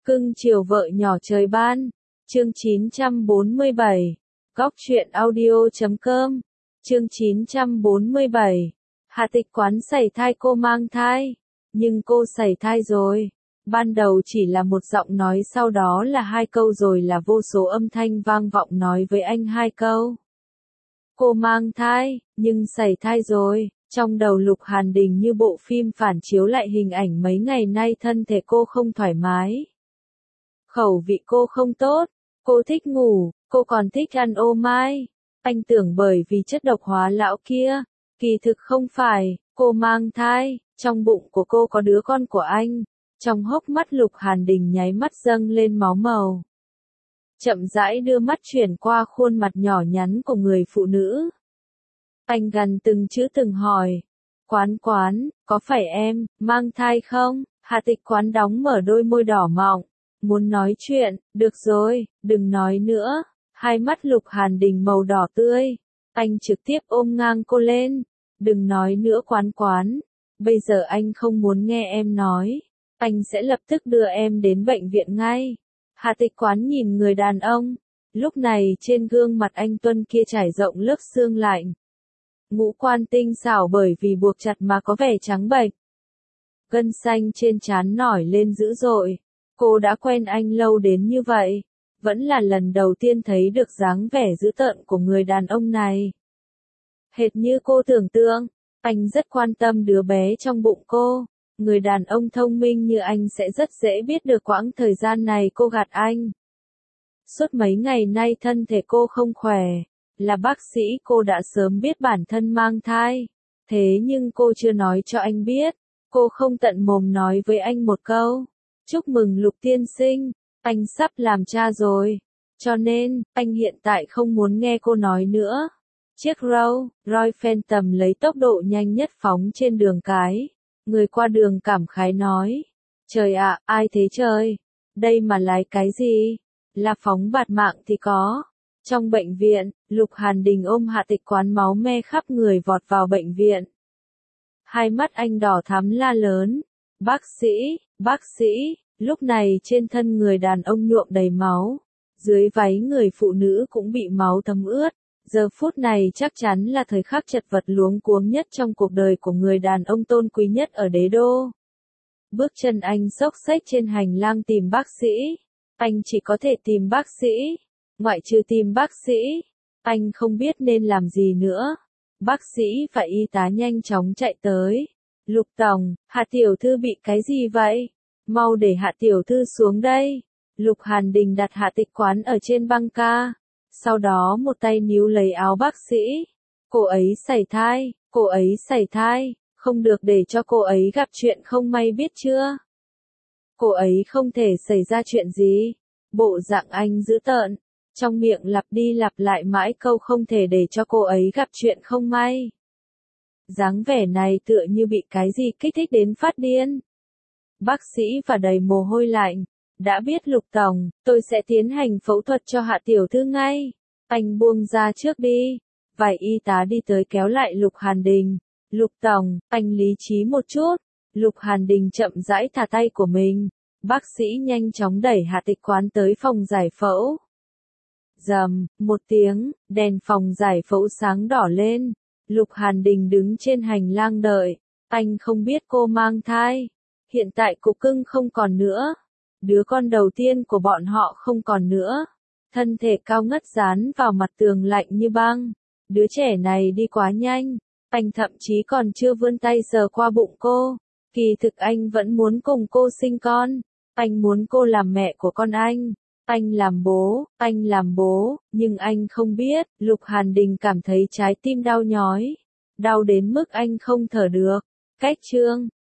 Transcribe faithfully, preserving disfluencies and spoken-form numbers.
Cưng chiều vợ nhỏ trời ban. Chương chín trăm bốn mươi bảy. Góc truyện audio chấm com. Chương chín trăm bốn mươi bảy. Hạ Tịch Quán sảy thai. Cô mang thai. Nhưng cô sảy thai rồi. Ban đầu chỉ là một giọng nói, sau đó là hai câu, rồi là vô số âm thanh vang vọng nói với anh hai câu. Cô mang thai, nhưng sảy thai rồi. Trong đầu Lục Hàn Đình như bộ phim phản chiếu lại hình ảnh mấy ngày nay thân thể cô không thoải mái. Khẩu vị cô không tốt, cô thích ngủ, cô còn thích ăn ô mai. Anh tưởng bởi vì chất độc hóa lão kia, kỳ thực không phải, cô mang thai, trong bụng của cô có đứa con của anh. Trong hốc mắt Lục Hàn Đình nháy mắt dâng lên máu màu. Chậm rãi đưa mắt chuyển qua khuôn mặt nhỏ nhắn của người phụ nữ. Anh gần từng chữ từng hỏi. Quán Quán, có phải em, mang thai không? Hạ Tịch Quán đóng mở đôi môi đỏ mọng. Muốn nói chuyện, được rồi, đừng nói nữa. Hai mắt Lục Hàn Đình màu đỏ tươi. Anh trực tiếp ôm ngang cô lên. Đừng nói nữa Quán Quán. Bây giờ anh không muốn nghe em nói. Anh sẽ lập tức đưa em đến bệnh viện ngay. Hạ Tịch Quán nhìn người đàn ông. Lúc này trên gương mặt anh Tuân kia trải rộng lớp xương lạnh. Ngũ quan tinh xảo bởi vì buộc chặt mà có vẻ trắng bệch. Gân xanh trên trán nổi lên dữ dội. Cô đã quen anh lâu đến như vậy, vẫn là lần đầu tiên thấy được dáng vẻ dữ tợn của người đàn ông này. Hệt như cô tưởng tượng, anh rất quan tâm đứa bé trong bụng cô. Người đàn ông thông minh như anh sẽ rất dễ biết được quãng thời gian này cô gạt anh. Suốt mấy ngày nay thân thể cô không khỏe, là bác sĩ cô đã sớm biết bản thân mang thai. Thế nhưng cô chưa nói cho anh biết, cô không tận mồm nói với anh một câu. Chúc mừng Lục tiên sinh, anh sắp làm cha rồi. Cho nên, anh hiện tại không muốn nghe cô nói nữa. Chiếc Rolls Royce Phantom lấy tốc độ nhanh nhất phóng trên đường cái. Người qua đường cảm khái nói. Trời ạ, ai thế trời? Đây mà lái cái gì? Là phóng bạt mạng thì có. Trong bệnh viện, Lục Hàn Đình ôm Hạ Tịch Quán máu me khắp người vọt vào bệnh viện. Hai mắt anh đỏ thắm la lớn. Bác sĩ, bác sĩ, lúc này trên thân người đàn ông nhuộm đầy máu. Dưới váy người phụ nữ cũng bị máu thấm ướt. Giờ phút này chắc chắn là thời khắc chật vật luống cuống nhất trong cuộc đời của người đàn ông tôn quý nhất ở đế đô. Bước chân anh xốc xếch trên hành lang tìm bác sĩ. Anh chỉ có thể tìm bác sĩ. Ngoại trừ tìm bác sĩ, anh không biết nên làm gì nữa. Bác sĩ và y tá nhanh chóng chạy tới. Lục tổng, Hạ tiểu thư bị cái gì vậy? Mau để Hạ tiểu thư xuống đây. Lục Hàn Đình đặt Hạ Tịch Quán ở trên băng ca. Sau đó một tay níu lấy áo bác sĩ. Cô ấy sảy thai, cô ấy sảy thai, không được để cho cô ấy gặp chuyện không may biết chưa? Cô ấy không thể xảy ra chuyện gì. Bộ dạng anh dữ tợn, trong miệng lặp đi lặp lại mãi câu không thể để cho cô ấy gặp chuyện không may. Dáng vẻ này tựa như bị cái gì kích thích đến phát điên. Bác sĩ và đầy mồ hôi lạnh. Đã biết Lục tổng, tôi sẽ tiến hành phẫu thuật cho Hạ tiểu thư ngay. Anh buông ra trước đi. Vài y tá đi tới kéo lại Lục Hàn Đình. Lục tổng, anh lý trí một chút. Lục Hàn Đình chậm rãi thả tay của mình. Bác sĩ nhanh chóng đẩy Hạ Tịch Quán tới phòng giải phẫu. Rầm, một tiếng, đèn phòng giải phẫu sáng đỏ lên. Lục Hàn Đình đứng trên hành lang đợi. Anh không biết cô mang thai. Hiện tại cục cưng không còn nữa. Đứa con đầu tiên của bọn họ không còn nữa. Thân thể cao ngất dán vào mặt tường lạnh như băng. Đứa trẻ này đi quá nhanh. Anh thậm chí còn chưa vươn tay sờ qua bụng cô. Kỳ thực anh vẫn muốn cùng cô sinh con. Anh muốn cô làm mẹ của con anh. Anh làm bố, anh làm bố, nhưng anh không biết. Lục Hàn Đình cảm thấy trái tim đau nhói. Đau đến mức anh không thở được. Cách chương